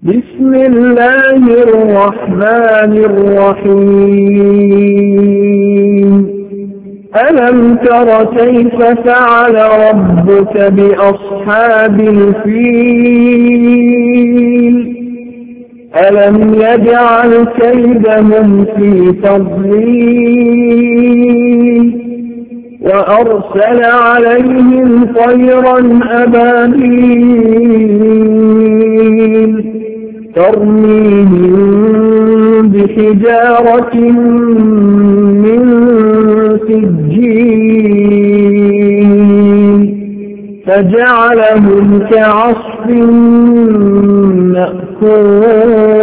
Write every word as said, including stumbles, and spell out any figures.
بسم الله الرحمن الرحيم ألم تر كيف فعل ربك بأصحاب الفيل ألم يجعل كيدهم في تضليل وأرسل عليهم طيرا أبابيل ترميهم بحجارة من سجيل فجعلهم كعصف مأكول.